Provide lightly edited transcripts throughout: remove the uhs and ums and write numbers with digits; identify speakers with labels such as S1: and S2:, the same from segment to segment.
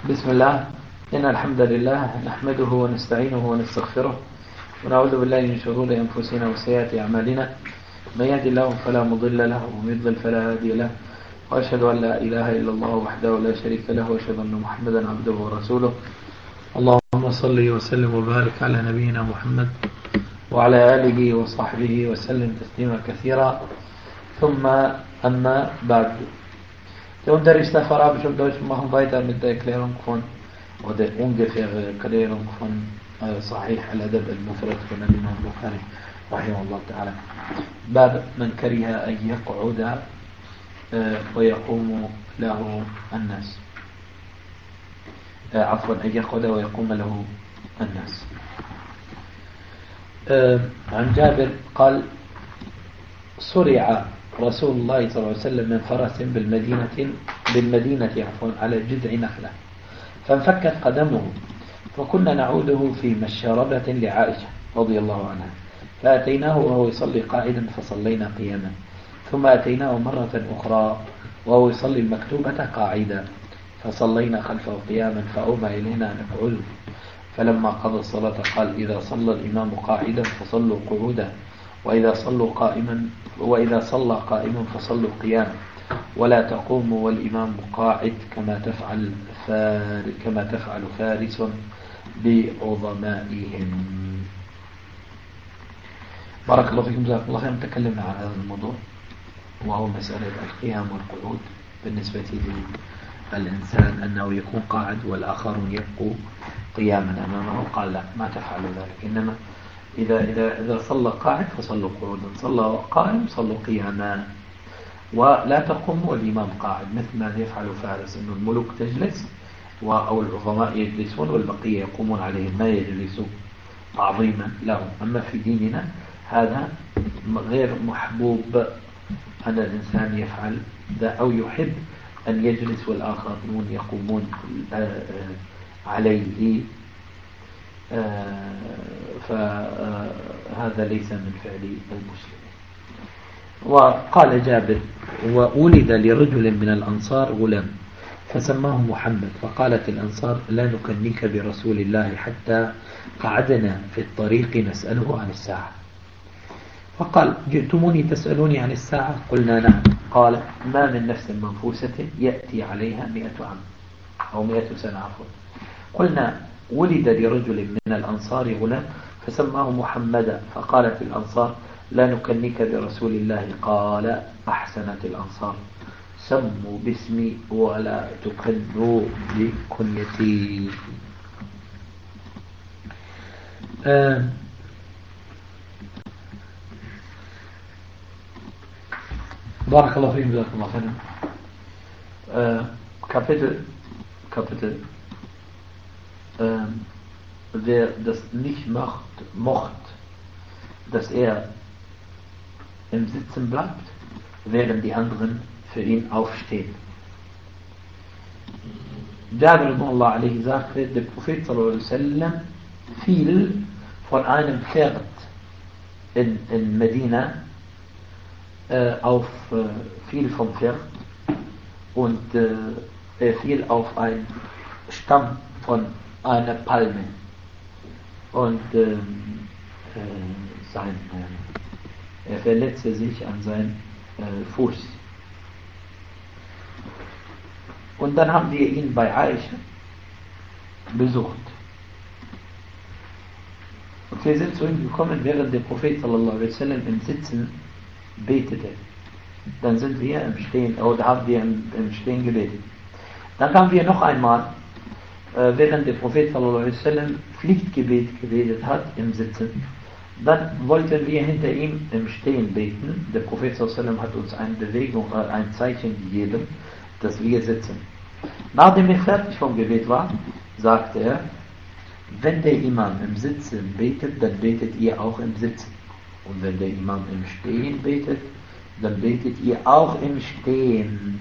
S1: بسم الله. إن الحمد لله نحمده ونستعينه ونستغفره ونعوذ بالله من شرور أنفسنا وسيئات أعمالنا. من يهد الله فلا مضل له ومن يضلل فلا هادي له، وأشهد أن لا إله إلا الله وحده لا شريك له، وأشهد أن محمدا عبده ورسوله. اللهم صل وسلم وبارك على نبينا محمد وعلى آله وصحبه وسلم تسليما كثيرا. ثم أما بعد. Det undervisar för Arabisch Deutsch machen weiter mit der Erklärung von oder ungefähre Erklärung von صحيح الأدب المفرد von الإمام البخاري رحمه الله تعالى. باب من كره أن يقعد ويقوم له الناس، عفوا أن يقعد ويقوم له الناس. عن جابر قال: صرع رسول الله صلى الله عليه وسلم من فرس بالمدينة على جذع نخلة، فانفكت قدمه، فكنا نعوده في مشربة لعائشة رضي الله عنها، فأتيناه وهو يصلي قاعدا فصلينا قياما، ثم أتيناه مرة أخرى وهو يصلي المكتوبة قاعدا فصلينا خلفه قياما، فأومى إلينا أن نقعد، فلما قضى الصلاة قال: إذا صلى الإمام قاعدا فصلوا قعودا، وإذا صلى قائما فصلوا قياما، ولا تقوموا والإمام قاعد كما تفعل فارس بعظمائهم. بارك الله فيكم، جزاكم الله خير. تكلمنا عن هذا الموضوع وهو مسألة القيام والقعود بالنسبة للإنسان، أنه يكون قاعد والآخرون يبقوا قياما أمامه. قال: لا، ما تفعلوا ذلك، إنما إذا صلى قاعد فصلوا قعودا، صلى قائم صلوا قياما، ولا تقوموا والإمام قاعد، مثل ما يفعل فارس، أن الملوك تجلس أو العظماء يجلسون والبقية يقومون عليهم، ما يجلسوا تعظيما لهم. أما في ديننا هذا غير محبوب أن الإنسان يفعل ذا، أو يحب أن يجلس والآخرون يقومون عليه، فهذا ليس من فعل المسلمين. وقال جابر: وولد لرجل من الأنصار غلام فسماه محمد، فقالت الأنصار: لا نكنيك برسول الله حتى قعدنا في الطريق نسأله عن الساعة. فقال: جئتموني تسألوني عن الساعة؟ قلنا: نعم. قال: ما من نفس منفوسة يأتي عليها 100 عام أو 100 سنة عفوا. قلنا: ولد لرجل من الأنصار غلام فسماه محمدا، فقالت الأنصار: لا نكنيك برسول الله. قال: أحسنت الأنصار، سموا باسمي ولا تكنوا بكنيتي. بارك الله فيكم، جزاكم الله خيرا. Kapitel wer das nicht mocht, dass er im Sitzen bleibt, während die anderen für ihn aufstehen. Jabir radhiyallahu anhu sagte, der Prophet sallallahu alaihi wasallam fiel von einem Pferd in Medina fiel vom Pferd und er fiel auf einen Stamm von einer Palme und er verletzte sich an seinem Fuß. Und dann haben wir ihn bei Aisha besucht. Und wir sind zu ihm gekommen, während der Prophet sallallahu alaihi wasallam im Sitzen betete. Dann sind wir im Stehen, oder haben wir im Stehen gebetet. Dann kamen wir noch einmal, während der Prophet sallallahu alaihi wasallam Pflichtgebet gebetet hat im Sitzen. Dann wollten wir hinter ihm im Stehen beten. Der Prophet sallallahu alaihi wasallam hat uns eine Bewegung, ein Zeichen gegeben, dass wir sitzen. Nachdem er fertig vom Gebet war, sagte er: wenn der Imam im Sitzen betet, dann betet ihr auch im Sitzen. Und wenn der Imam im Stehen betet, dann betet ihr auch im Stehen.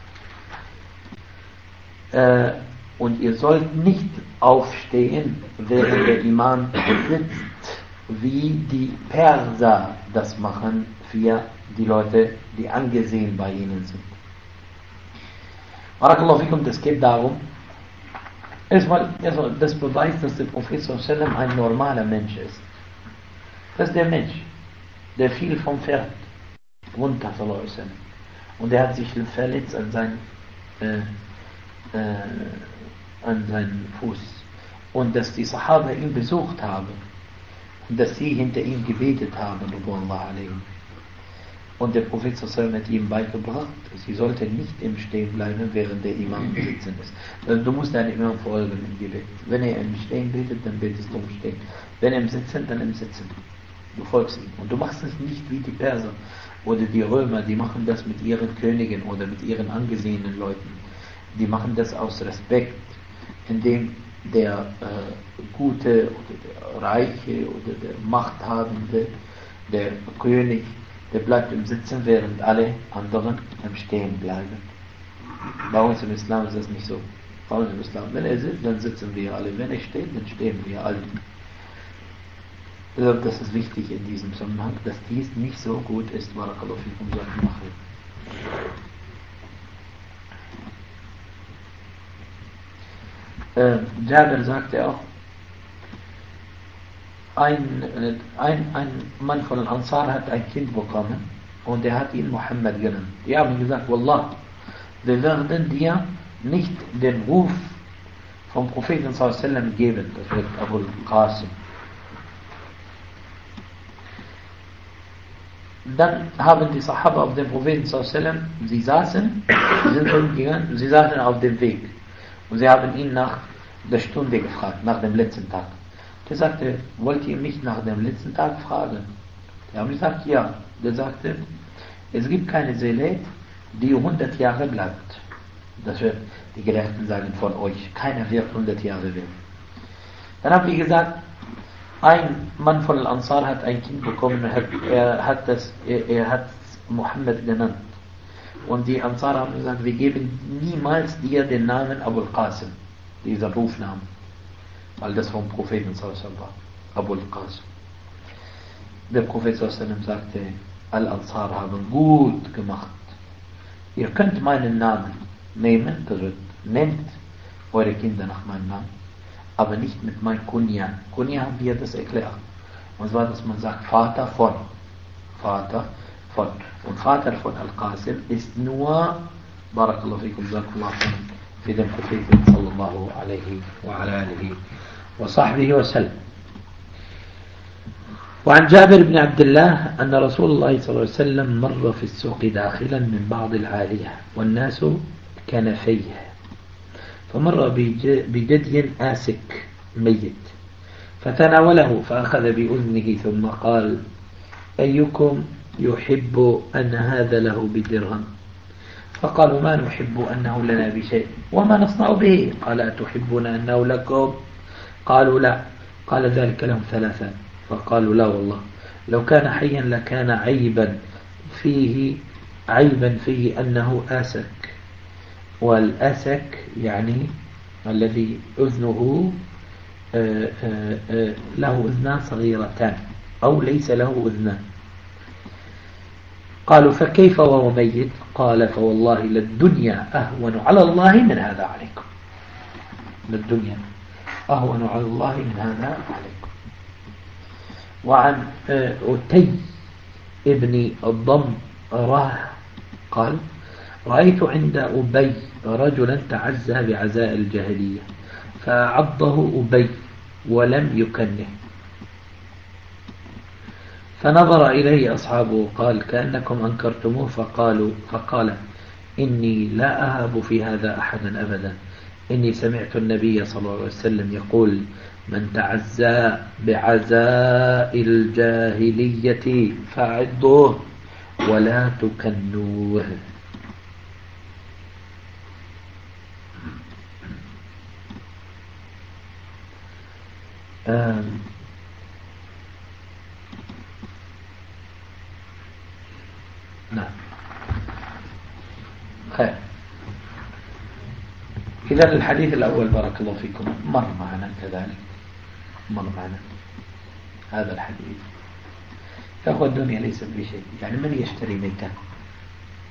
S1: Und ihr sollt nicht aufstehen, während der Imam sitzt, wie die Perser das machen für die Leute, die angesehen bei ihnen sind. Barakallahu fikum, das geht darum, Erstmal, das beweist, dass der Prophet sallam ein normaler Mensch ist. Das ist der Mensch, der fiel vom Pferd runter, sallam. Und er hat sich verletzt an seinen Fuß. Und dass die Sahaba ihn besucht haben. Und dass sie hinter ihm gebetet haben, und der Prophet sallam hat ihm beigebracht, sie sollte nicht im Stehen bleiben, während der Imam im Sitzen ist. Also du musst deinem Imam folgen im Gebet. Wenn er im Stehen betet, dann betest du im Stehen. Wenn er im Sitzen, dann im Sitzen. Du folgst ihm. Und du machst es nicht wie die Perser oder die Römer, die machen das mit ihren Königen oder mit ihren angesehenen Leuten. Die machen das aus Respekt, indem der Gute oder der Reiche oder der Machthabende, der König, der bleibt im Sitzen, während alle anderen im Stehen bleiben. Bei uns im Islam ist das nicht so. Bei uns im Islam, wenn er sitzt, dann sitzen wir alle. Wenn er steht, dann stehen wir alle. Also das ist wichtig in diesem Zusammenhang, dass dies nicht so gut ist, Barakallahu fikum, solche Nachrichten. Jabir sagte auch, ein Mann von Ansar hat ein Kind bekommen und er hat ihn Muhammad genannt. Die haben gesagt, Wallah, wir werden dir nicht den Ruf vom Propheten sallam geben, das wird Abu Qasim. Dann haben die Sahaba auf dem Propheten sallam, sie saßen auf dem Weg und sie haben ihn nach der Stunde gefragt, nach dem letzten Tag. Der sagte, wollt ihr mich nach dem letzten Tag fragen? Die haben gesagt, ja. Der sagte, es gibt keine Seele, die 100 Jahre bleibt. Das wird die Gelehrten sagen von euch. Keiner wird 100 Jahre leben. Dann haben die gesagt, ein Mann von Al-Ansar hat ein Kind bekommen, er hat Muhammad genannt. Und die Ansar haben gesagt, wir geben niemals dir den Namen Abu Qasim, dieser Rufnamen. Weil das vom Propheten sallam war, Abu Qasim. Der Prophet sallam sagte, Al-Ansar haben gut gemacht. Ihr könnt meinen Namen nehmen, das wird, nennt eure Kinder nach meinem Namen, aber nicht mit meinem Kunya. Kunya haben wir das erklärt. Und zwar, dass man sagt, Vater von. Und Vater von Al-Qasim ist nur, Barakallahu fikum, Zakallahu für den Propheten sallallahu alaihi wa ala alihi وصحبه وسلم. وعن جابر بن عبد الله أن رسول الله صلى الله عليه وسلم مر في السوق داخلا من بعض العالية والناس كنفيه، فمر بجدي آسك ميت فتناوله فأخذ بأذنه ثم قال أيكم يحب أن هذا له بدرهم؟ فقالوا ما نحب أنه لنا بشيء وما نصنع به. قال أتحبون أنه لكم؟ قالوا لا. قال ذلك لهم ثلاثا فقالوا لا والله لو كان حيا لكان عيبا فيه أنه آسك. والآسك يعني الذي أذنه له أذنان صغيرتان أو ليس له أذنان. قالوا فكيف وهو ميت؟ قال فوالله للدنيا أهون على الله من هذا عليكم. للدنيا أهون على الله من هذا عليكم. وعن أتي ابن الضمرة قال رأيت عند أبي رجلا تعزى بعزاء الجاهلية فعضه أبي ولم يكنه، فنظر إليه أصحابه قال كأنكم أنكرتموه، فقال إني لا أهاب في هذا أحدا أبدا، إني سمعت النبي صلى الله عليه وسلم يقول من تعزى بعزاء الجاهلية فعضوه ولا تكنوه. نعم خير. إذا الحديث الأول بارك الله فيكم مر معنا كذلك، مر معنا هذا الحديث. يا أخوة الدنيا ليست بشيء، يعني من يشتري ميتة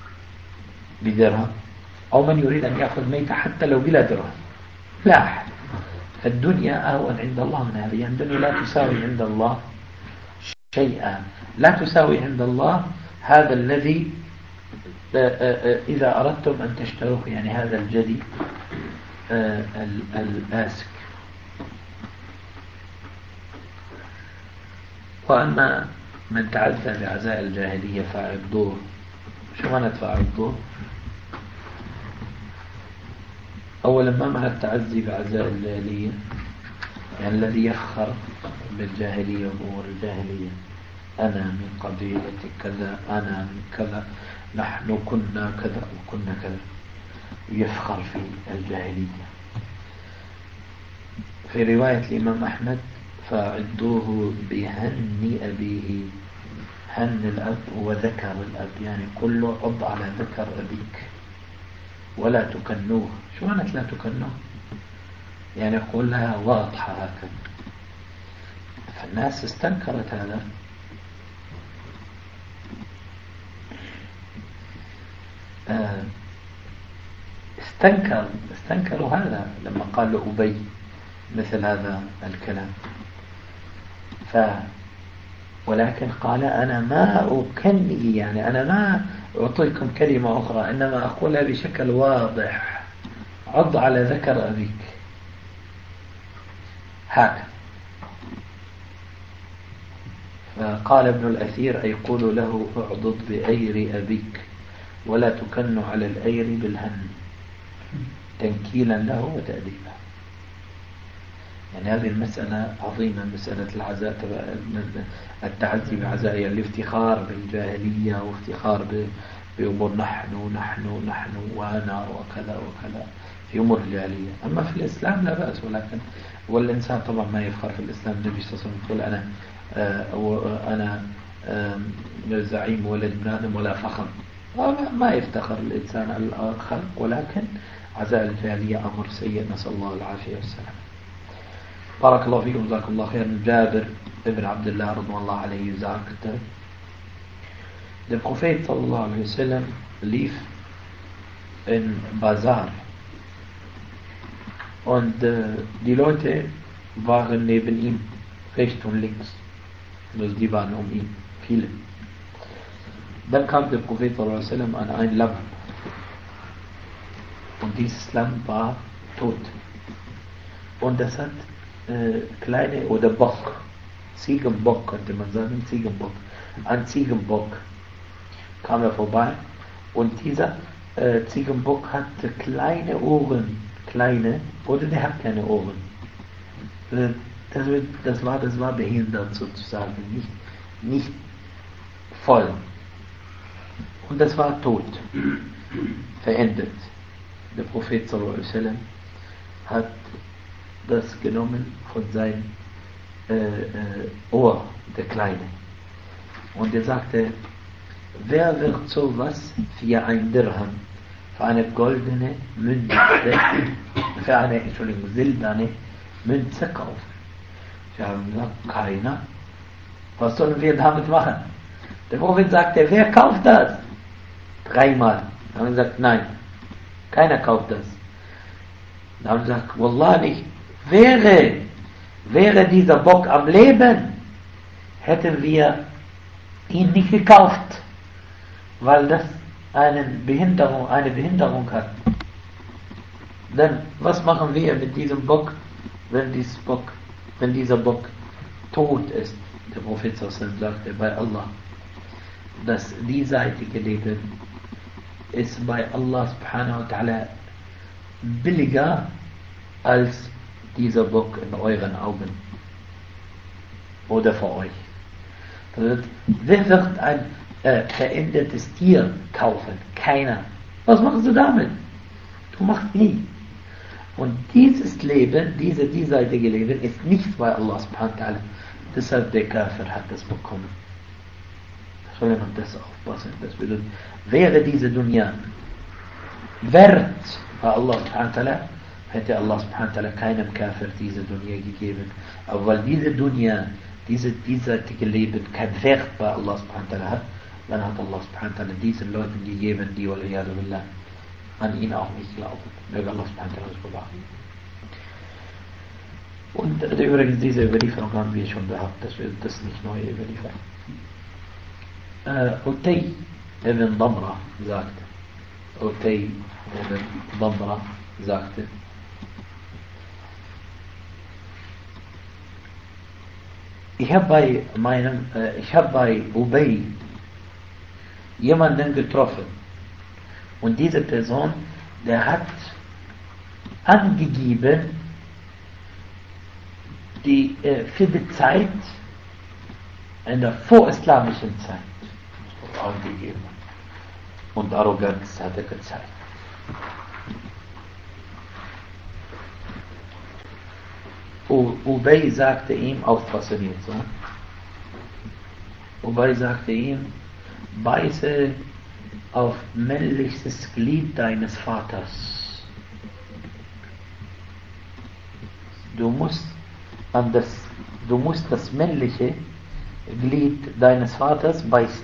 S1: بدرهم أو من يريد أن يأخذ ميتة حتى لو بلا درهم؟ لا أحد. فالدنيا أهون عند الله من هذه، يعني الدنيا لا تساوي عند الله شيئا، لا تساوي عند الله هذا الذي إذا أردتم أن تشتروه، يعني هذا الجدي الآسك. وأما من تعزى بعزاء الجاهلية فعبدوه. شو معنى فعبدوه؟ أولا ما معنى التعزي بعزاء الجاهلية؟ يعني الذي يفخر بالجاهلية وأمور الجاهلية، أنا من قبيلة كذا، أنا من كذا، نحن كنا كذا وكنا كذا، يفخر في الجاهلية. في رواية الإمام أحمد فعدوه بهن أبيه، هن الأب وذكر الأب، يعني قل له عض على ذكر أبيك ولا تكنوه. شو معنى لا تكنوه؟ يعني يقول لها واضحة هكذا. فالناس استنكرت هذا، استنكروا هذا لما قال له أبي مثل هذا الكلام. ولكن قال أنا ما أكني، يعني أنا ما أعطيكم كلمة أخرى، إنما أقولها بشكل واضح، عض على ذكر أبيك هكذا. فقال ابن الأثير أي قولوا له اعضض بأير أبيك ولا تكن على الأير بالهن، تنكيلا له وتأديبا. يعني هذه المسألة عظيمة، مسألة العزاء، التعزي بعزائها، الافتخار بالجاهلية وافتخار بأمور نحن نحن نحن وأنا وكذا وكذا في أمور الجاهلية. أما في الإسلام لا بأس، ولكن والإنسان طبعا ما يفخر في الإسلام. النبي صلى الله عليه وسلم يقول أنا زعيم ولد ابن آدم ولا فخر، ما يفتخر الإنسان الخلق، ولكن عزاء الجاهلية أمر سيء، نسأل الله العافية والسلام. بارك الله فيكم، جزاكم الله خير. جابر ابن عبد الله رضي الله عليه sagte, der Prophet sallallahu alaihi wasallam lief in Bazar und die Leute waren neben ihm, rechts und links, also die waren um ihn, viele. Dann kam der Prophet sallallahu alaihi wasallam an ein Lamm und dieses Lamm war tot und das hat kleine, oder Bock, Ziegenbock könnte man sagen, Ziegenbock, ein Ziegenbock kam er vorbei und dieser Ziegenbock hatte kleine Ohren, kleine, oder der hat keine Ohren. Das war behindert sozusagen, nicht voll. Und das war tot, verendet. Der Prophet sallallahu alaihi wasallam hat das genommen von seinem Ohr, der Kleine. Und er sagte, wer wird sowas für ein Dirham, für eine goldene Münze, für eine, silberne Münze kaufen? Wir haben gesagt, keiner. Was sollen wir damit machen? Der Prophet sagte, wer kauft das? 3-mal. Dann haben wir gesagt, nein, keiner kauft das. Dann haben wir gesagt, Wallah nicht. Wäre dieser Bock am Leben, hätten wir ihn nicht gekauft, weil das eine Behinderung hat. Denn was machen wir mit diesem Bock, wenn dieser Bock tot ist? Der Prophet sagte bei Allah, das diesseitige Leben ist bei Allah subhanahu wa ta'ala billiger als dieser Bock in euren Augen oder für euch. Wer wird ein verändertes Tier kaufen? Keiner. Was machst du damit? Du machst nie. Und dieses Leben, dieses diesseitige Leben ist nicht bei Allah subhanahu wa ta'ala. Deshalb der Kafir hat das bekommen. Sollen wir das aufpassen? Das bedeutet, wäre diese Dunya wert bei Allah subhanahu wa ta'ala, hätte Allah subhanahu wa ta'ala keinem Kafir diese Dunya gegeben. Aber weil diese Dunya, dieses diesseitige Leben kein Wert bei Allah subhanahu wa ta'ala hat, dann hat Allah subhanahu wa ta'ala diesen Leuten gegeben, die waliyadu billah an ihn auch nicht glauben. Möge Allah subhanahu wa ta'ala das bewahren. Und übrigens, diese Überlieferung haben wir schon gehabt, dass wir das nicht neu überliefern. Utay ibn Damra sagte, ich habe bei Ubay jemanden getroffen und diese Person, der hat angegeben, für die Zeit, in der vorislamischen Zeit, angegeben. Und Arroganz hat er gezeigt. Ubay sagte ihm, aufpassen jetzt, so. Ubay sagte ihm, beiße auf männliches Glied deines Vaters. Du musst das männliche Glied deines Vaters beißen.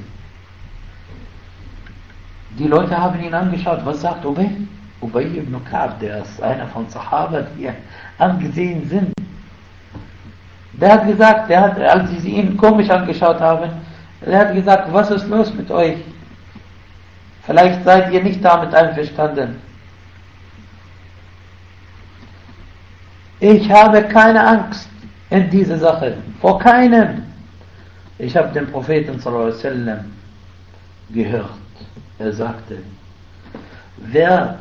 S1: Die Leute haben ihn angeschaut. Was sagt Ubay? Ubay ibn Ka'b, der ist einer von Sahaba, die angesehen sind. Der hat gesagt, als sie ihn komisch angeschaut haben, er hat gesagt, was ist los mit euch? Vielleicht seid ihr nicht damit einverstanden. Ich habe keine Angst in dieser Sache, vor keinem. Ich habe den Propheten sallallahu alaihi wasallam gehört. Er sagte, wer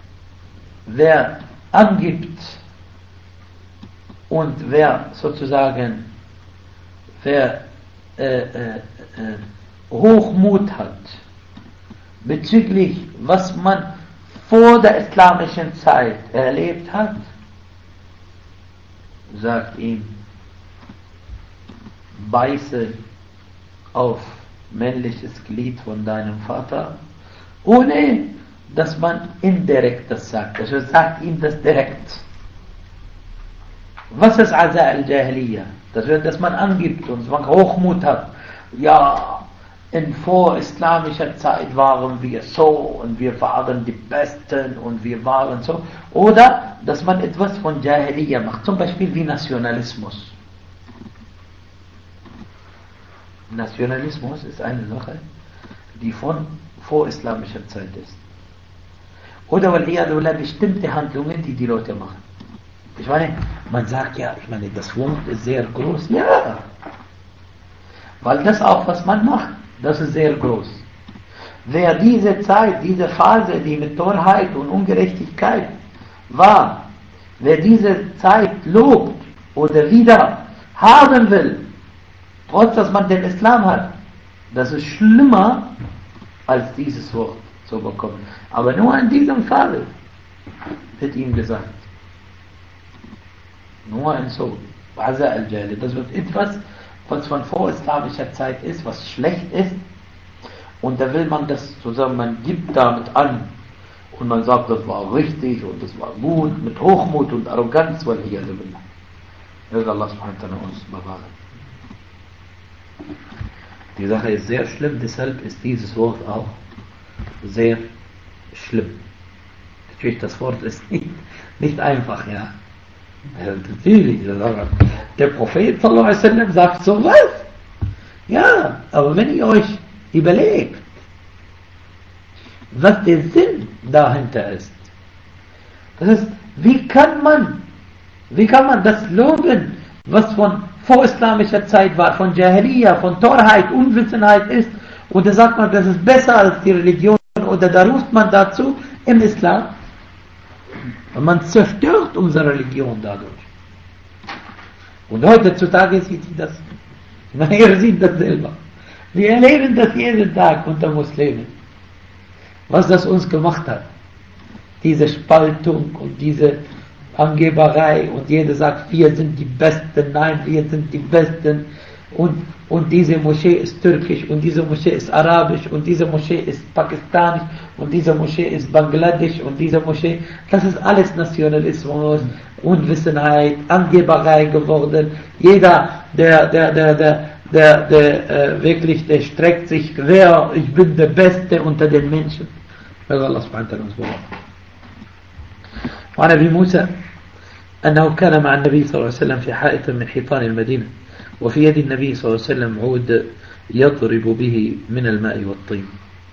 S1: angibt und wer sozusagen Hochmut hat bezüglich was man vor der islamischen Zeit erlebt hat, sagt ihm, beiße auf männliches Glied von deinem Vater, ohne dass man indirekt das sagt. Also sagt ihm das direkt. Was ist Aza al-Jahiliya? Das wird, dass man angibt und man Hochmut hat. Ja, in vorislamischer Zeit waren wir so und wir waren die Besten und wir waren so. Oder, dass man etwas von Jahiliya macht, zum Beispiel wie Nationalismus. Nationalismus ist eine Sache, die von vorislamischer Zeit ist. Oder weil eher bestimmte Handlungen, die Leute machen. Ich meine, man sagt ja, das Wort ist sehr groß. Ja, weil das auch, was man macht, das ist sehr groß. Wer diese Zeit, diese Phase, die mit Torheit und Ungerechtigkeit war, wer diese Zeit lobt oder wieder haben will, trotz dass man den Islam hat, das ist schlimmer als dieses Wort zu bekommen. Aber nur in diesem Fall wird ihm gesagt. Nur in so. Das wird etwas, was von vorislamischer Zeit ist, was schlecht ist. Und da will man das zusammen, man gibt damit an. Und man sagt, das war richtig und das war gut, mit Hochmut und Arroganz, weil hier möge Allah subhanahu wa ta'ala uns bewahren. Die Sache ist sehr schlimm, deshalb ist dieses Wort auch sehr schlimm. Natürlich, das Wort ist nicht einfach, ja. Natürlich, der Prophet sallallahu alaihi wasallam sagt so was. Ja, aber wenn ihr euch überlegt, was der Sinn dahinter ist, das ist, wie kann man das loben, was von vorislamischer Zeit war, von Jahiliya, von Torheit, Unwissenheit ist, und da sagt man, das ist besser als die Religion, oder da ruft man dazu im Islam. Und man zerstört unsere Religion dadurch. Und heutzutage sieht sie das. Ihr seht das selber. Wir erleben das jeden Tag unter Muslimen. Was das uns gemacht hat. Diese Spaltung und diese Angeberei und jeder sagt, wir sind die Besten, nein, wir sind die Besten. Und diese Moschee ist türkisch und diese Moschee ist arabisch und diese Moschee ist pakistanisch und diese Moschee ist bangladesch und diese Moschee, das ist alles Nationalismus, Unwissenheit, Angeberei geworden. Jeder, der wirklich, der streckt sich quer, ich bin der Beste unter den Menschen. Allah subhanahu wa ta'ala uns bewahren. وعن أبي موسى أنه كان مع النبي صلى الله عليه وسلم في حائط من حيطان المدينة، وفي يد النبي صلى الله عليه وسلم عود يضرب به من الماء والطين.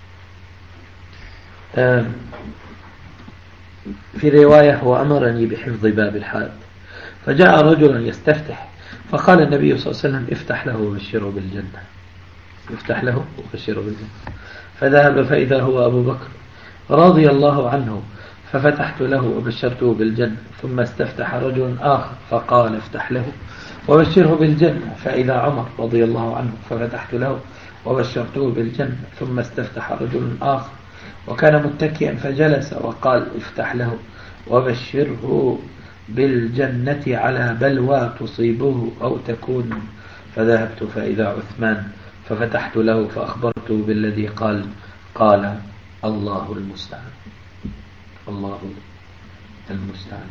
S1: في رواية وأمرني بحفظ باب الحائط. فجاء رجل يستفتح فقال النبي صلى الله عليه وسلم افتح له وبشره بالجنة، افتح له وبشره بالجنة. فذهب فإذا هو أبو بكر رضي الله عنه، ففتحت له وبشرته بالجنة. ثم استفتح رجل آخر فقال افتح له وبشره بالجنة، فإذا عمر رضي الله عنه، ففتحت له وبشرته بالجنة. ثم استفتح رجل آخر وكان متكئا فجلس وقال افتح له وبشره بالجنة على بلوى تصيبه أو تكون. فذهبت فإذا عثمان، ففتحت له فأخبرته بالذي قال الله المستعان، الله المستعان.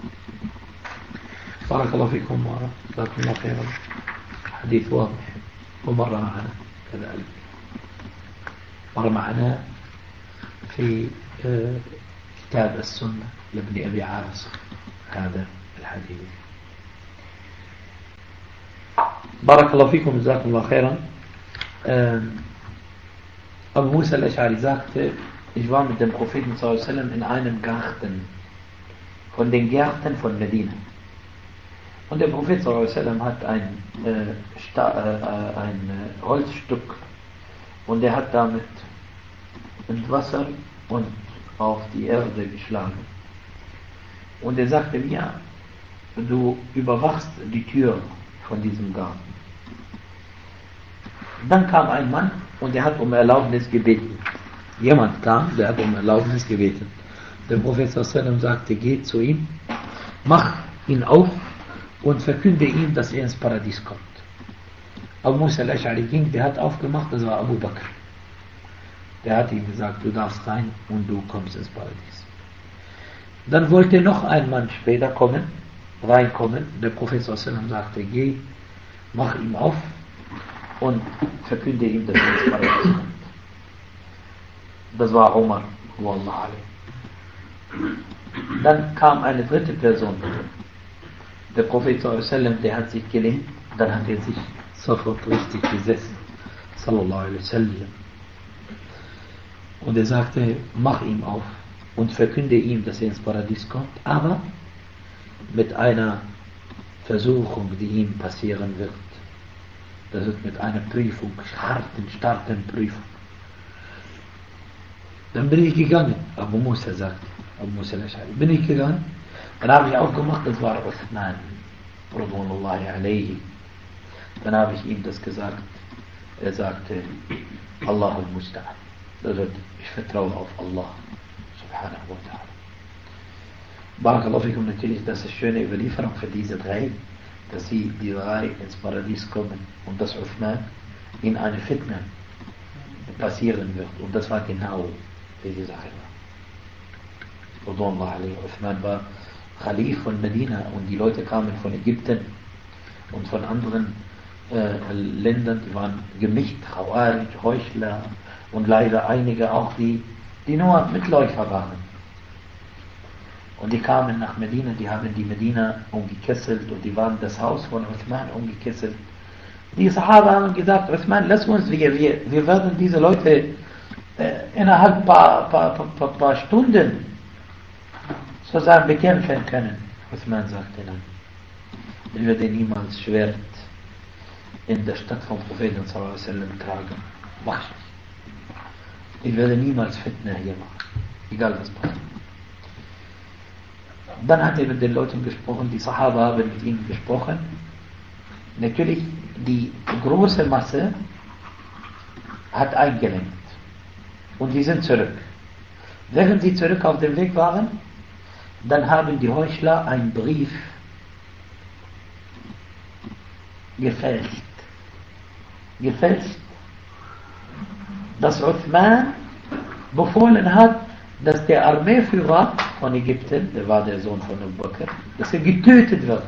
S1: بارك الله فيكم وجزاكم الله خيرا. حديث واضح ومر معنا كذلك، مر معنا في كتاب السنة لابن أبي عاصم هذا الحديث. بارك الله فيكم جزاكم الله خيرا. Abu Musa al-Ash'ari sagte, ich war mit dem Propheten sallallahu in einem Garten von den Gärten von Medina. Und der Prophet sallallahu hat ein Holzstück und er hat damit ins Wasser und auf die Erde geschlagen. Und er sagte mir, du überwachst die Tür von diesem Garten. Dann kam ein Mann und er hat um Erlaubnis gebeten. Jemand kam, der hat um Erlaubnis gebeten. Der Prophet sagte, geh zu ihm, mach ihn auf und verkünde ihm, dass er ins Paradies kommt. Abu Musa al-Ash'ari ging, der hat aufgemacht, das war Abu Bakr. Der hat ihm gesagt, du darfst rein und du kommst ins Paradies. Dann wollte noch ein Mann später reinkommen. Der Prophet sagte, geh, mach ihm auf und verkünde ihm, dass er ins Paradies kommt. Das war Umar, wallah alayhi. Dann kam eine dritte Person. Der Prophet der hat sich gelehnt, dann hat er sich sofort richtig gesessen, sallallahu alaihi wasallam. Und er sagte, mach ihm auf und verkünde ihm, dass er ins Paradies kommt, aber mit einer Versuchung, die ihm passieren wird. Das wird mit einer Prüfung, starken Prüfung. Dann bin ich gegangen, Abu Musa sagt, Abu Musa al-Ash'ari, bin ich gegangen, dann habe ich aufgemacht, das war Uthman, radwanullahi alayhi. Dann habe ich ihm das gesagt, er sagte, Allah al-Musta'an. Also ich vertraue auf Allah, subhanahu wa ta'ala. Barakallahu fikum, natürlich, das ist schöne Überlieferung für diese drei, dass die drei ins Paradies kommen und dass Uthman in eine Fitna passieren wird. Und das war genau diese Sache. Uthman war Khalif von Medina und die Leute kamen von Ägypten und von anderen Ländern, die waren gemischt, Khawarij, Heuchler und leider einige auch, die nur Mitläufer waren. Und die kamen nach Medina, die haben die Medina umgekesselt und die waren das Haus von Uthman umgekesselt. Die Sahaba haben gesagt, Uthman, lass uns, wir werden diese Leute innerhalb paar Stunden sozusagen bekämpfen können. Uthman sagte dann, ich werde niemals Schwert in der Stadt vom Propheten sallallahu alaihi wasallam tragen. Mach ich nicht. Ich werde niemals Fitna hier machen. Egal was passiert. Dann hat er mit den Leuten gesprochen, die Sahaba haben mit ihnen gesprochen. Natürlich, die große Masse hat eingelenkt. Und die sind zurück. Während sie zurück auf dem Weg waren, dann haben die Heuchler einen Brief gefälscht, dass Uthman befohlen hat, dass der Armeeführer von Ägypten, der war der Sohn von Abu Bakr, dass er getötet wird,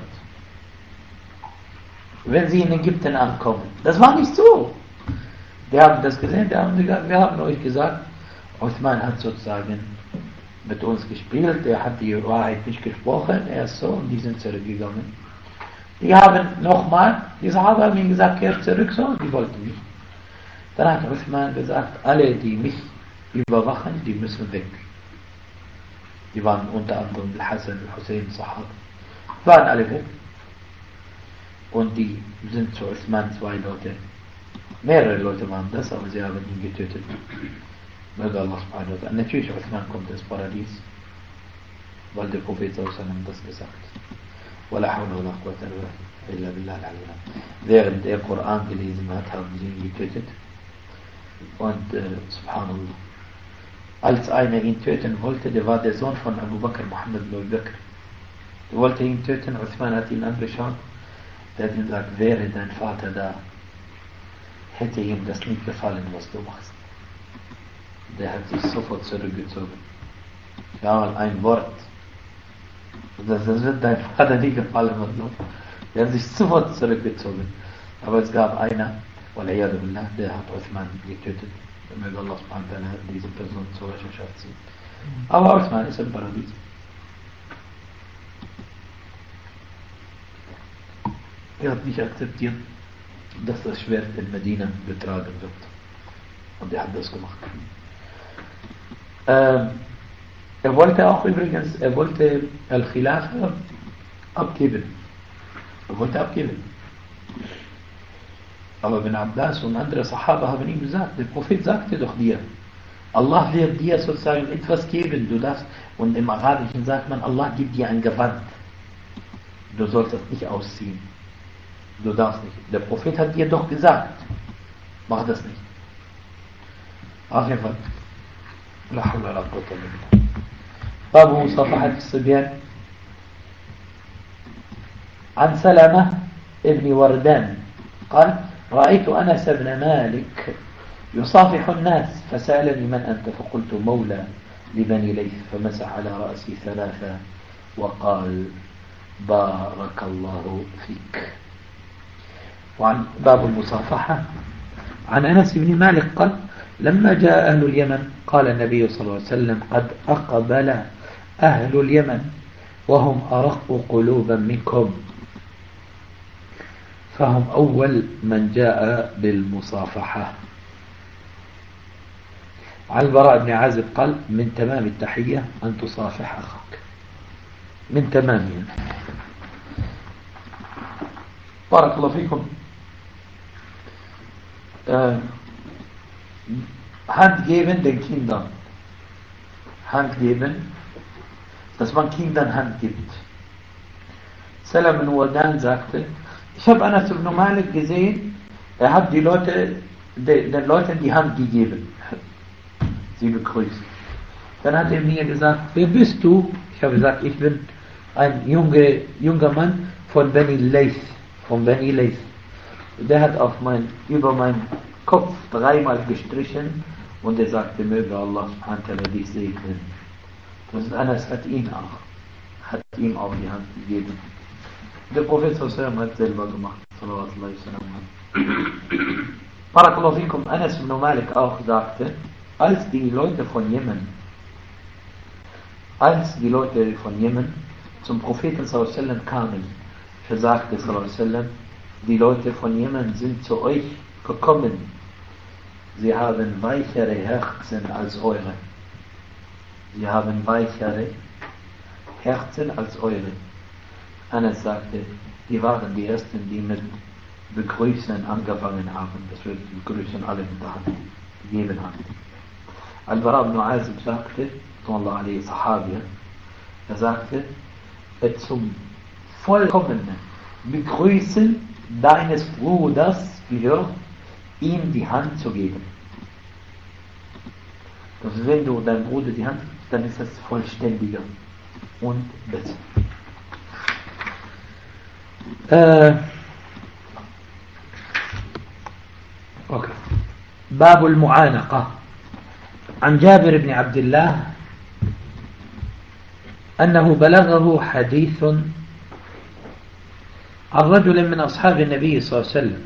S1: wenn sie in Ägypten ankommen. Das war nicht so. Die haben das gesehen, die haben gesagt, wir haben euch gesagt, Uthman hat sozusagen mit uns gespielt, er hat die Wahrheit nicht gesprochen, er ist so, und die sind zurückgegangen. Die haben nochmal, die Sahaba haben ihm gesagt, kehr zurück, so, die wollten nicht. Dann hat Uthman gesagt, alle, die mich überwachen, die müssen weg. Die waren unter anderem Hassan, Hussein, Sahaba. Waren alle weg. Und die sind zu Uthman 2 Leute. Mehrere Leute waren das, aber sie haben ihn getötet. Möge Allah subhanahu wa ta'ala. Natürlich, Uthman kommt ins Paradies, weil der Prophet das gesagt hat. ولا حول ولا قوة إلا بالله العلي العظيم. Während er Koran gelesen hat, haben sie ihn getötet. Und subhanallah, als einer ihn töten wollte, der war der Sohn von Abu Bakr, Muhammad ibn Abi Bakr. Der wollte ihn töten, Uthman hat ihn angeschaut. Der hat ihm gesagt, wäre dein Vater da, hätte ihm das nicht gefallen, was du machst. Der hat sich sofort zurückgezogen. Ja, mal ein Wort. Das wird dein Vater nie gefallen. Der hat sich sofort zurückgezogen. Aber es gab einer, der hat Uthman getötet. Möge Allah subhanahu wa ta'ala diese Person zur Rechenschaft ziehen. Aber Uthman ist im Paradies. Er hat nicht akzeptiert, dass das Schwert in Medina getragen wird. Und er hat das gemacht. Er wollte auch übrigens, Al-Khilafa abgeben. Er wollte abgeben. Aber Ibn Abbas und andere Sahaba haben ihm gesagt, der Prophet sagte doch dir, Allah wird dir sozusagen etwas geben, du darfst, und im Arabischen sagt man, Allah gibt dir ein Gewand. Du sollst das nicht ausziehen. Du darfst nicht. Der Prophet hat dir doch gesagt, mach das nicht. Auf jeden Fall. La hawla la quwwata illa billah. باب مصافحة الصبيان. عن سلمة ابن وردان قال رأيت أنس بن مالك يصافح الناس فسألني من أنت فقلت مولى لبني ليث فمسح على رأسي 3 وقال بارك الله فيك. وعن باب المصافحة عن أنس بن مالك قال لما جاء أهل اليمن قال النبي صلى الله عليه وسلم قد أقبل أهل اليمن وهم أرق قلوبا منكم فهم أول من جاء بالمصافحة. عن البراء بن عازب قال من تمام التحية أن تصافح أخاك. من تمامها. بارك الله فيكم. Hand geben den Kindern. Hand geben, dass man Kindern Hand gibt. Salam ibn Wardan sagte, ich habe Anas ibn Malik gesehen, er hat den Leuten die Hand gegeben. Sie begrüßt. Dann hat er mir gesagt, wer bist du? Ich habe gesagt, ich bin ein junger Mann von Bani Layth. Von Bani Layth. Der hat über meinen Kopf 3-mal gestrichen und er sagte, möge Allah subhanahu wa ta'ala dich segnen. Und Anas hat ihm auch die Hand gegeben. Der Prophet sallallahu hat selber gemacht. Barakallahu fikum. Anas ibn Malik auch sagte, als die Leute von Jemen zum Propheten sallallahu kamen, versagte sallallahu, die Leute von Jemen sind zu euch gekommen. Sie haben weichere Herzen als eure. Sie haben weichere Herzen als eure. Anas sagte, die waren die Ersten, die mit Begrüßen angefangen haben. Das wird Begrüßen alle mit der Hand gegeben haben. Al-Bara ibn Azib sagte, er sagte, zum vollkommenen Begrüßen deines Bruders gehört, ihm die Hand zu geben. Also wenn du deinem Bruder die Hand gibst, dann ist das vollständiger und besser. Okay. باب المعانقة. عن جابر بن عبد الله أنه بلغه حديث عن رجل من أصحاب النبي صلى الله عليه وسلم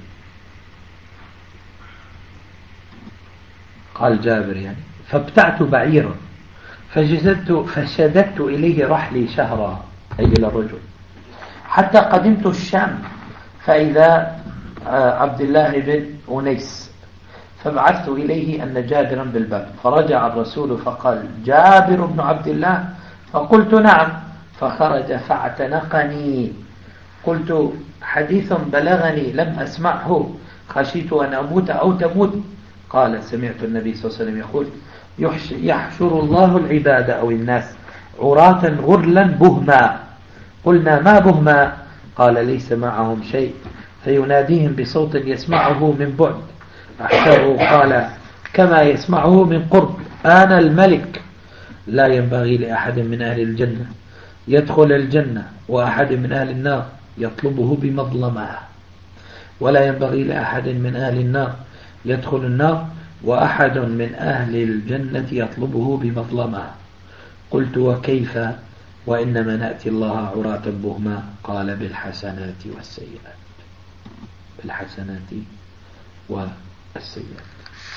S1: قال جابر فابتعت بعيرا فشددت إليه رحلي شهرا، أي إلى الرجل، حتى قدمت الشام فإذا عبد الله بن أنيس، فبعثت إليه أن جابرا بالباب، فرجع الرسول فقال: جابر بن عبد الله؟ فقلت: نعم. فخرج فاعتنقني. قلت: حديث بلغني لم أسمعه، خشيت أن أموت أو تموت. قال: سمعت النبي صلى الله عليه وسلم يقول: يحشر الله العباد أو الناس عراة غرلا بهما. قلنا: ما بهما؟ قال: ليس معهم شيء، فيناديهم بصوت يسمعه من بعد. أحسبه قال: كما يسمعه من قرب. أنا الملك، لا ينبغي لأحد من أهل الجنة يدخل الجنة وأحد من أهل النار يطلبه بمظلمة، ولا ينبغي لأحد من أهل النار يدخل النار وأحد من أهل الجنة يطلبه بمظلمة. قلت: وكيف وإنما نأتي الله عراة بهما؟ قال: بالحسنات والسيئات. بالحسنات والسيئات.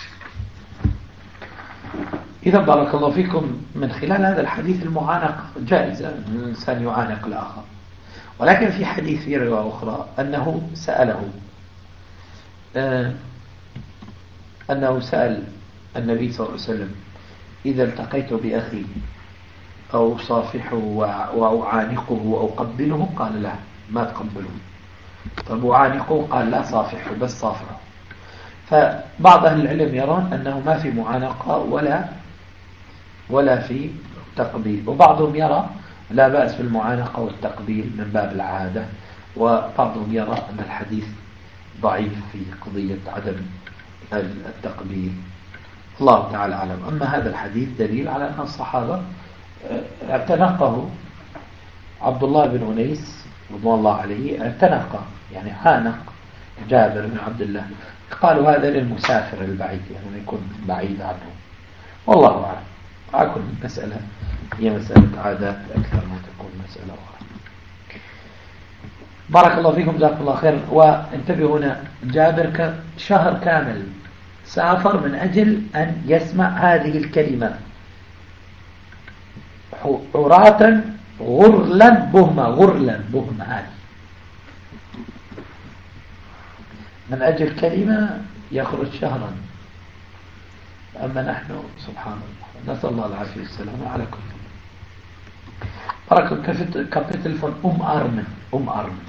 S1: إذا بارك الله فيكم، من خلال هذا الحديث المعانقة جائزة، الإنسان يعانق الآخر، ولكن في حديث في رواية أخرى أنه سأل النبي صلى الله عليه وسلم: إذا التقيت بأخي أو صافحه وأعانقه أو قبله؟ قال: لا، ما تقبله. طب أعانقه؟ قال: لا، صافحه، بس صافحه. فبعض أهل العلم يرون أنه ما في معانقة ولا في تقبيل، وبعضهم يرى لا بأس في المعانقة والتقبيل من باب العادة، وبعضهم يرى أن الحديث ضعيف في قضية عدم التقبيل. الله تعالى أعلم. أما هذا الحديث دليل على أن الصحابة اعتنقه عبد الله بن أنيس رضوان الله عليه، اعتنق يعني عانق جابر بن عبد الله. قالوا هذا للمسافر البعيد، يعني يكون بعيد عنه، والله أعلم. أكون مسألة هي مسألة عادات أكثر ما تكون مسألة أخرى. بارك الله فيكم، جزاكم الله خير. وانتبهوا هنا، جابر شهر كامل سافر من أجل أن يسمع هذه الكلمة: عراة غرلا بهما. غرلا بهما هذه من أجل كلمة يخرج شهرا. أما نحن سبحان الله، نسأل الله العافية والسلامة على كل. Kapitel von Umarmen.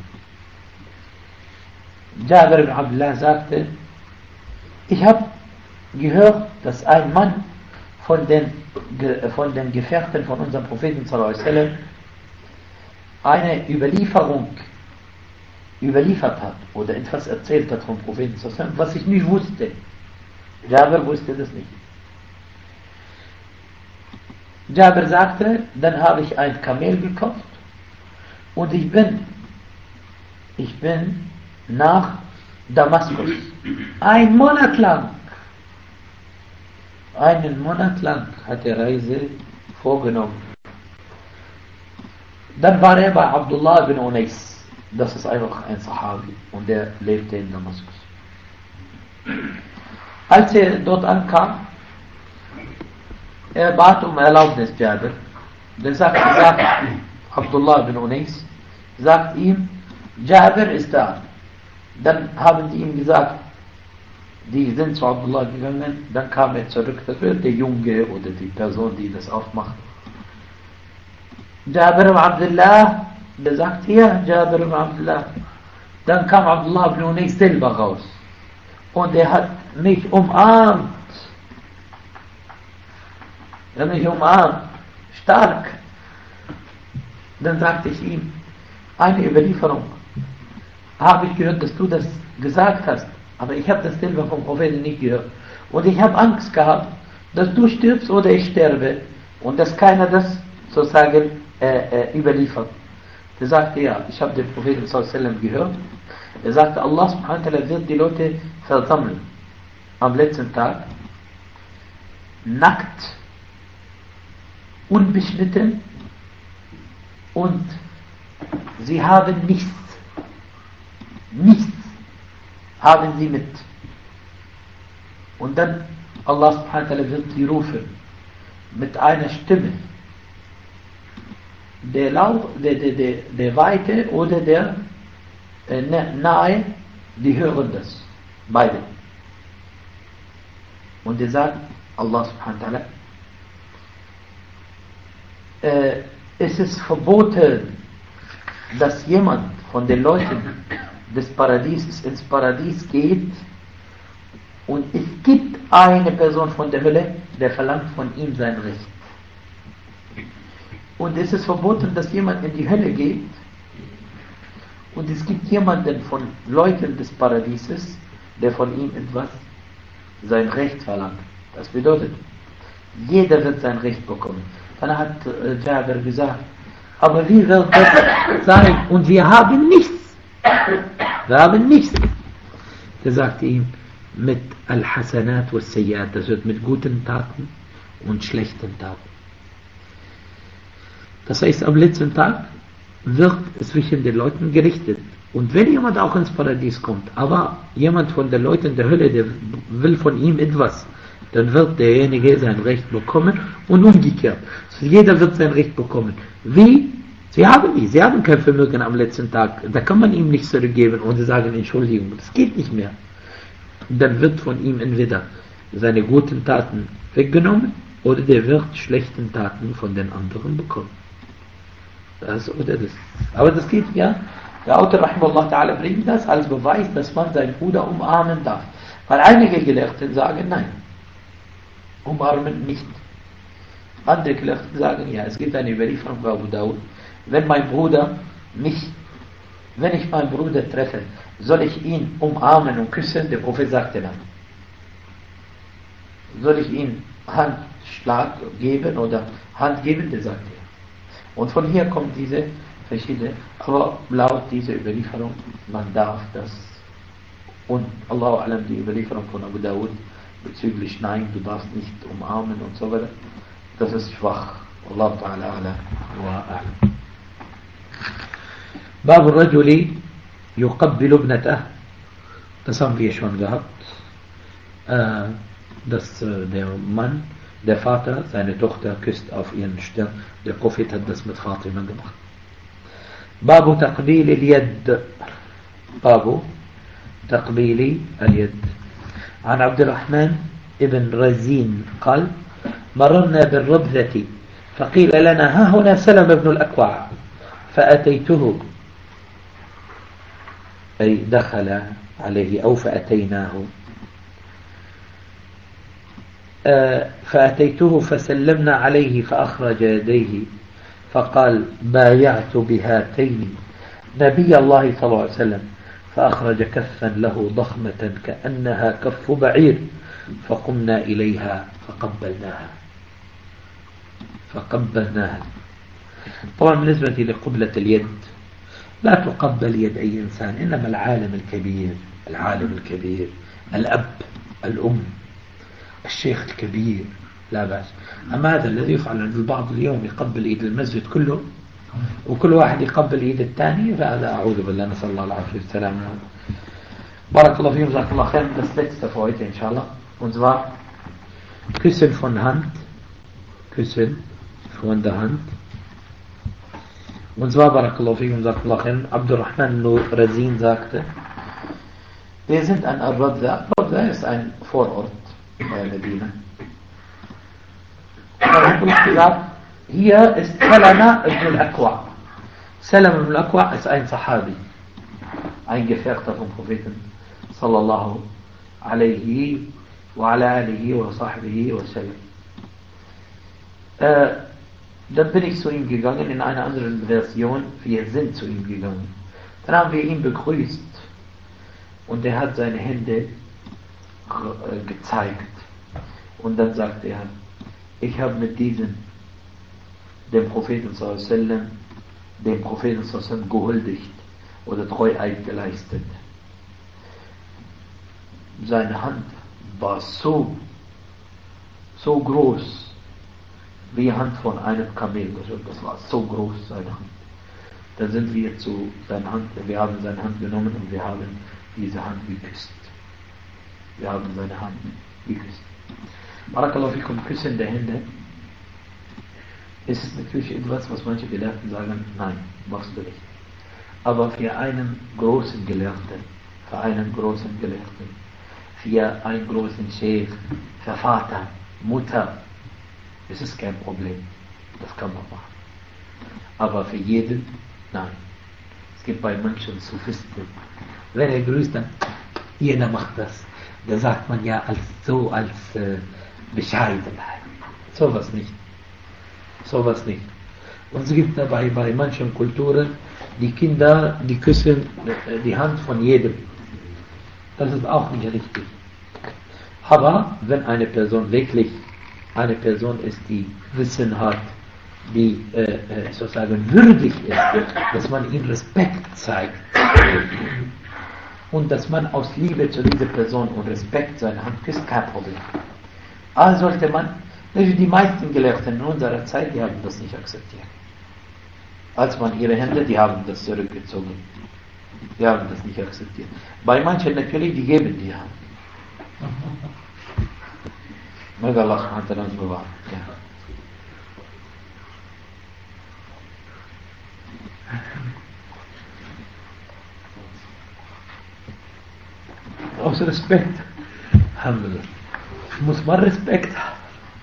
S1: Jabir ibn Abdullah sagte: Ich habe gehört, dass ein Mann von den Gefährten von unserem Propheten sallallahu alaihi wasallam eine Überlieferung überliefert hat oder etwas erzählt hat vom Propheten sallallahu alaihi wasallam, was ich nicht wusste. Jabir wusste das nicht. Jabir sagte: dann habe ich ein Kamel gekauft und ich bin nach Damaskus. Einen Monat lang hat die Reise vorgenommen. Dann war bei Abdullah bin Unais. Das ist einfach ein Sahabi und der lebte in Damaskus. Als er dort ankam, er bat Erlaubnis Jabir. Dann sagt Abdullah bin Unais, sagt ihm: Jabir ist da. Dann haben die ihm gesagt, die sind zu Abdullah gegangen, dann kam er zurück, das wird der Junge oder die Person, die das aufmacht. Jabir ibn Abdullah, der sagt: ja, Jabir ibn Abdullah. Dann kam Abdullah bin Unais selber raus und er hat mich umarmt. Stark. Dann sagte ich ihm: eine Überlieferung. Habe ich gehört, dass du das gesagt hast, aber ich habe das selber vom Propheten nicht gehört. Und ich habe Angst gehabt, dass du stirbst oder ich sterbe und dass keiner das sozusagen überliefert. Er sagte: ja, ich habe den Propheten sallallahu alaihi wasallam gehört. Er sagte: Allah subhanahu wa ta'ala wird die Leute versammeln am letzten Tag, nackt, unbeschnitten, und sie haben nichts haben sie mit. Und dann Allah subhanahu wa ta'ala wird sie rufen: mit einer Stimme. Der Weite oder der Nahe, die hören das. Beide. Und er sagt, Allah subhanahu wa ta'ala, es ist verboten, dass jemand von den Leuten des Paradieses ins Paradies geht und es gibt eine Person von der Hölle, der verlangt von ihm sein Recht. Und es ist verboten, dass jemand in die Hölle geht und es gibt jemanden von Leuten des Paradieses, der von ihm etwas, sein Recht verlangt. Das bedeutet, jeder wird sein Recht bekommen. Dann hat Jabir gesagt, aber wie wird das sein? Und wir haben nichts. Wir haben nichts. Der sagte ihm, mit Al-Hasanat wa Sayyat, das wird mit guten Taten und schlechten Taten. Das heißt, am letzten Tag wird zwischen den Leuten gerichtet. Und wenn jemand auch ins Paradies kommt, aber jemand von den Leuten der Hölle, der will von ihm etwas, dann wird derjenige sein Recht bekommen und umgekehrt. Also jeder wird sein Recht bekommen. Wie? Sie haben kein Vermögen am letzten Tag. Da kann man ihm nichts zurückgeben und sie sagen Entschuldigung. Das geht nicht mehr. Und dann wird von ihm entweder seine guten Taten weggenommen oder der wird schlechten Taten von den anderen bekommen. Das oder das. Aber das geht ja. Der Autor Rahimahullah Ta'ala bringt das als Beweis, dass man seinen Bruder umarmen darf. Weil einige Gelehrten sagen, nein, umarmen nicht. Andere Gelehrten sagen, ja, es gibt eine Überlieferung bei Abu Dawud. Wenn ich meinen Bruder treffe, soll ich ihn umarmen und küssen? Der Prophet sagte nein. Soll ich ihm Handschlag geben oder Hand geben? Der sagte ja. Und von hier kommt diese verschiedene, aber laut dieser Überlieferung, man darf das. Und Allahu Alam, die Überlieferung von Abu Dawud bezüglich nein, du darfst nicht umarmen und so weiter, das ist schwach. Allah Ta'ala ala wa a'lam. Bab al-Rajuli yuqabbilu ibnatah. Das haben wir schon gehabt. Dass der Mann, der Vater, seine Tochter küsst auf ihren Stirn. Der Prophet hat das mit Fatima gemacht. Babu taqbil al-yad. Babu taqbil al-yad. عن عبد الرحمن ابن رزين قال مررنا بالربذة فقيل لنا ها هنا سلم بن الأكوع فأتيته أي دخل عليه أو فأتيناه فأتيته فسلمنا عليه فأخرج يديه فقال بايعت بهاتين نبي الله صلى الله عليه وسلم فأخرج كفا له ضخمة كأنها كف بعير فقمنا إليها فقبلناها. طبعا بالنسبة لقبلة اليد لا تقبل يد أي إنسان، إنما العالم الكبير الأب الأم الشيخ الكبير لا بأس. أما هذا الذي يفعل البعض اليوم يقبل إيد المسجد كله وكل واحد يقبل إيد الثاني، فهذا أعوذ بالله، نسأل الله العافية والسلامة. بارك الله فيكم، جزاك الله خير. Das letzte für heute inshallah, und zwar Küssen von der Hand. Und zwar Barakallahu fikum, Jazakallahu khairan, Abdurrahman Razin sagte, wir sind an Al-Rabza. Rabza ist ein Vorort bei Medina. Er hat uns gesagt, hier ist Salama ibn al-Aqwa. Salama ibn al-Aqwa ist ein Sahabi, ein Gefährter vom Propheten sallallahu alaihi wa ala alihi wa sahbihi wa sallam. Dann bin ich zu ihm gegangen, in einer anderen Version, wir sind zu ihm gegangen. Dann haben wir ihn begrüßt und er hat seine Hände gezeigt. Und dann sagte er, ich habe mit diesem, dem Propheten sallallahu alaihi wasallam gehuldigt oder Treueid geleistet. Seine Hand war so groß wie die Hand von einem Kamel. Das war so groß, seine Hand. Dann sind wir zu seiner Hand, wir haben seine Hand genommen und wir haben diese Hand geküsst. Wir haben seine Hand geküsst. Barakallahu fikum, küssende Hände ist es natürlich etwas, was manche Gelehrten sagen, nein, machst du nicht. Aber für einen großen Gelehrten, für einen großen Sheikh, für Vater, Mutter, ist es kein Problem. Das kann man machen. Aber für jeden, nein. Es gibt bei manchen Sophisten, wenn er grüßt, dann jeder macht das. Da sagt man ja als Bescheidenheit. Sowas nicht. Und es gibt dabei bei manchen Kulturen, die Kinder, die küssen die Hand von jedem. Das ist auch nicht richtig. Aber wenn eine Person wirklich eine Person ist, die Wissen hat, die sozusagen würdig ist, dass man ihm Respekt zeigt und dass man aus Liebe zu dieser Person und Respekt seine Hand küsst, kein Problem. Also sollte man, die meisten Gelehrten in unserer Zeit, die haben das nicht akzeptiert. Als man ihre Hände, die haben das zurückgezogen. Die haben das nicht akzeptiert. Bei manchen natürlich, die geben die Hand. Möge Allah subhanahu wa ta'ala uns bewahren. Ja. Aus Respekt. Alhamdulillah. Muss man Respekt haben.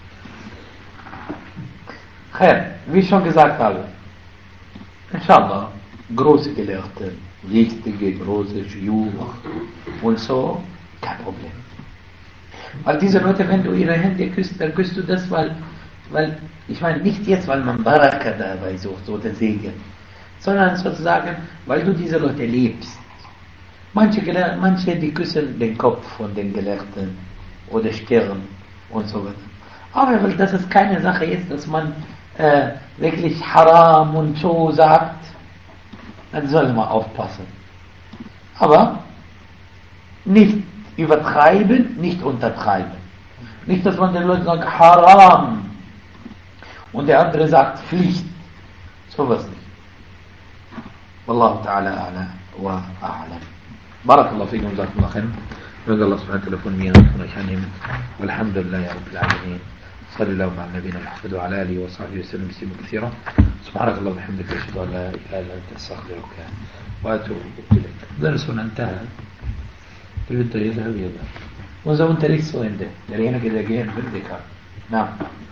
S1: Wie ich schon gesagt habe, inshallah, große Gelehrte, wichtige, große Jura und so, kein Problem. Weil diese Leute, wenn du ihre Hände küsst, dann küsst du das, weil ich meine nicht jetzt, weil man Baraka dabei sucht oder Segen, sondern sozusagen, weil du diese Leute liebst. Manche, die küssen den Kopf von den Gelehrten oder Stirn und so weiter. Aber weil das ist keine Sache ist, dass man wirklich Haram und so sagt, dann soll man aufpassen. Aber nicht übertreiben, nicht untertreiben. Nicht, dass man den Leuten sagt, Haram und der andere sagt Pflicht. Sowas nicht. Wallahu ta'ala a'la wa a'lam. Barakallahu fikum, jazakumullahu khairan. Möge Allah subhanahu wa ta'ala von mir und von euch annehmen. Walhamdulillah ya Rabbil Alamin. صلى الله على نبينا محمد وعلى اله وصحبه وسلم تسليما كثيرا. سبحانك اللهم وبحمدك اشهد ان لا اله الا انت استغفرك واتوب اليك. درسنا انتهى. تريد يذهب يذهب. وإذا أنت ليك صوين ده لأنك إذا جاء بدك. نعم.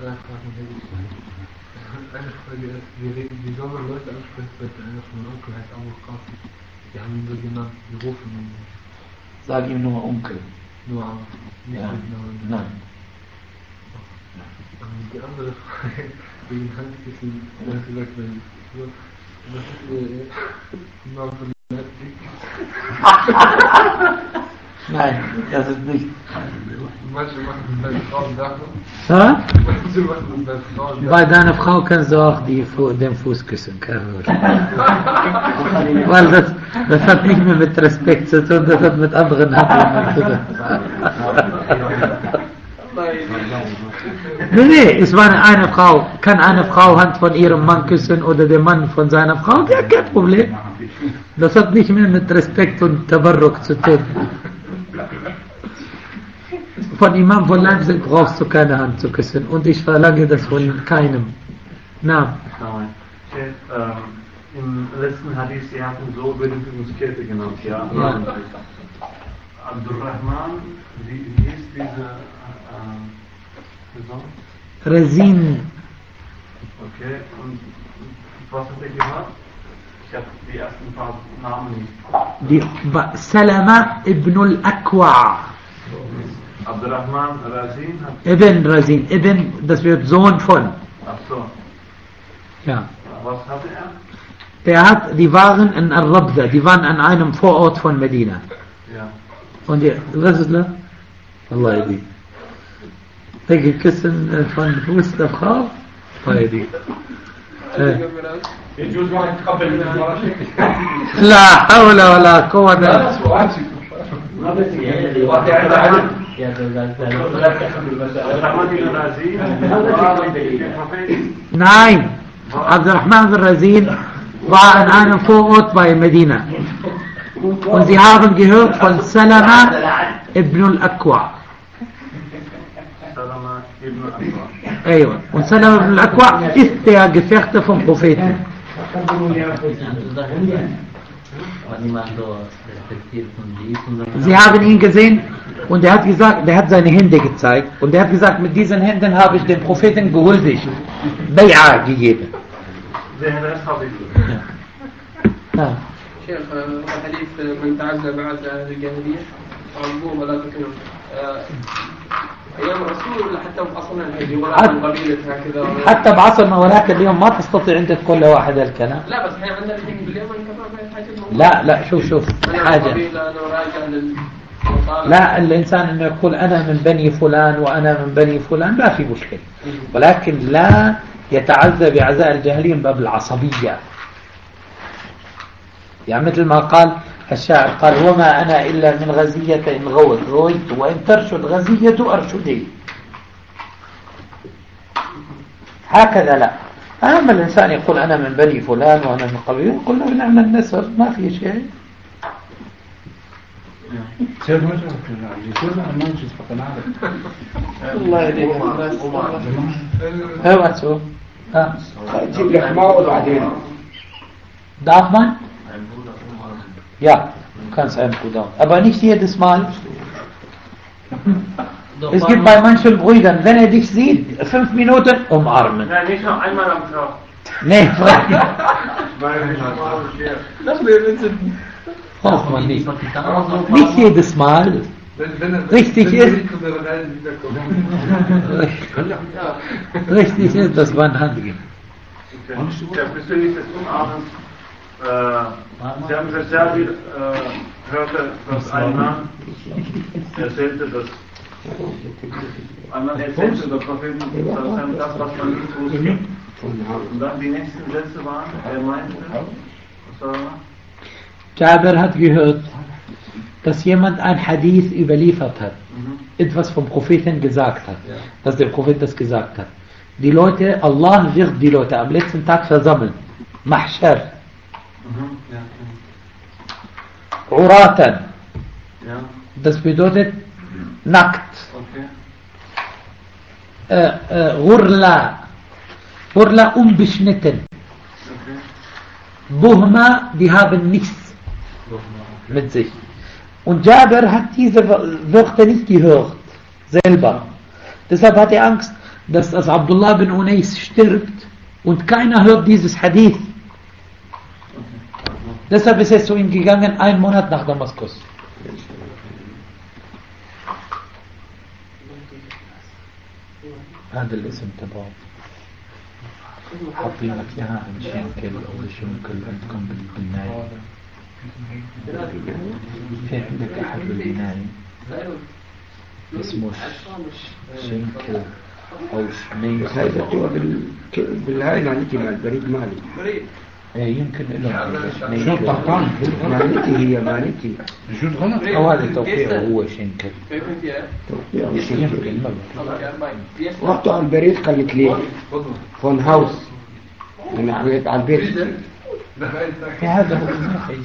S2: Wie soll man Leute ansprechen, wenn einer von meinem Onkel heißt Abu Qasim? Die haben ihn so genannt, die rufen ihn.
S1: Sag ihm nur Onkel.
S2: Nur nicht
S1: ja.
S2: mit Namen.
S1: Nein.
S2: Die andere Frage, wegen Handkissen, was gesagt, wenn was ist der Name von Netflix?
S1: Nein, das ist nicht.
S2: Manche machen das bei Frauen, darf man?
S1: Manche
S2: machen das bei Frauen.
S1: Bei deiner Frau kannst du auch den Fuß küssen, weil das hat nicht mehr mit Respekt zu tun, das hat mit anderen Handlungen zu tun. Nee, es war eine Frau. Kann eine Frau Hand von ihrem Mann küssen oder der Mann von seiner Frau? Ja, kein Problem. Das hat nicht mehr mit Respekt und Tabarruk zu tun. Von Imam von Leipzig brauchst du keine Hand zu küssen. Und ich verlange das von keinem. Na.
S3: Im letzten Hadith, Sie hatten so Berühmungskette genannt, ja. Abdurrahman, wie ist diese Person?
S1: Razin.
S3: Okay, und was hat er gemacht? Ich habe die ersten paar Namen nicht.
S1: Salama ibn al-Akwa.
S3: Abdurrahman Razin hat...
S1: Ibn Razin. Ibn, das wird Sohn von.
S3: Ach so.
S1: Ja.
S3: Was hatte er?
S1: Die waren in Al-Rabda, die waren an einem Vorort von Medina.
S3: Ja.
S1: Und was ist das? Allah yadi. Welche Küssen von Fuß der Frau? Allah yadi. لا حول ولا قوة Nein, Abdurrahman al-Razin war an einem Vorort bei Medina. Und sie haben gehört von Salama ibn al-Akwa.
S3: Salama ibn al-Akwa.
S1: ايوه وانسلم من الاكوع ist gefechte vom Propheten. Sie haben ihn gesehen und er hat gesagt, der hat seine Hände gezeigt und er hat gesagt, mit diesen Händen habe ich den Propheten gehuldigt, Bei'a gegeben. Ja.
S4: شيخ حديث من تعزى بعد أهل الجاهلية وعظموهم ولا تكلم أيام الرسول ولا حتى بأصلنا الهجي ولا قبيلة هكذا
S1: حتى بعصرنا ولكن اليوم ما تستطيع أنت تقول لواحد الكلام.
S4: لا بس احنا عندنا الحين باليمن كمان حاجة
S1: لا شوف حاجة لا الإنسان أنه يقول أنا من بني فلان وأنا من بني فلان ما في مشكلة ولكن لا يتعزى بعزاء الجاهلية من باب العصبية يعني مثل ما قال الشاعر قال وما أنا إلا من غزية إن غويت وإن ترشد غزية أرشدي هكذا لا أما الإنسان يقول أنا من بني فلان وأنا من قبيل يقول له نعم النسر ما في شيء الله يديك هو أتسو
S5: جيب لي حمار وبعدين
S1: darf man? Ja, du kannst einen Bruder. Aber nicht jedes Mal. Es gibt bei manchen Brüdern, wenn er dich sieht, 5 Minuten umarmen.
S3: Nein, nicht noch einmal am Tag.
S1: Nee, braucht man nicht. Nicht jedes Mal. Richtig ist, richtig ist, dass man handelt.
S3: Ja, bezüglich des Umarmens, Sie haben gesagt, Jabir hörte, dass ein Mann erzählte, dass der Prophet, das, was man nicht wusste. Und dann die nächsten Sätze waren, er meinte, was war
S1: Jabir hat gehört, dass jemand ein Hadith überliefert hat, etwas vom Propheten gesagt hat, dass der Prophet das gesagt hat. Die Leute, Allah wird die Leute am letzten Tag versammeln. Mahshar. Uratan. Das bedeutet nackt. Ghurla unbeschnitten. Buhma, die haben nichts mit sich. Und Jabir hat diese Wörter nicht gehört, selber. Deshalb hat er Angst, dass Abdullah bin Unais stirbt und keiner hört dieses Hadith. Deshalb ist er zu ihm gegangen, 1 Monat nach Damaskus. هذا الاسم تبعه حاطين لك اياها عن شنكل او شنكل عندكم بالبناية في عندك احد بالبناية اسمه شنكل او شنيكل
S5: هذا هو بالهاي معناتي مع البريد مالي
S1: يمكن له
S5: شو طهطان معناتي هي معناتي
S1: جود غلط او هذا توقيعه هو شنكل
S5: توقيعه شنكل رحت على البريد قالت لي فون هاوس انا على البيت
S1: هذا هو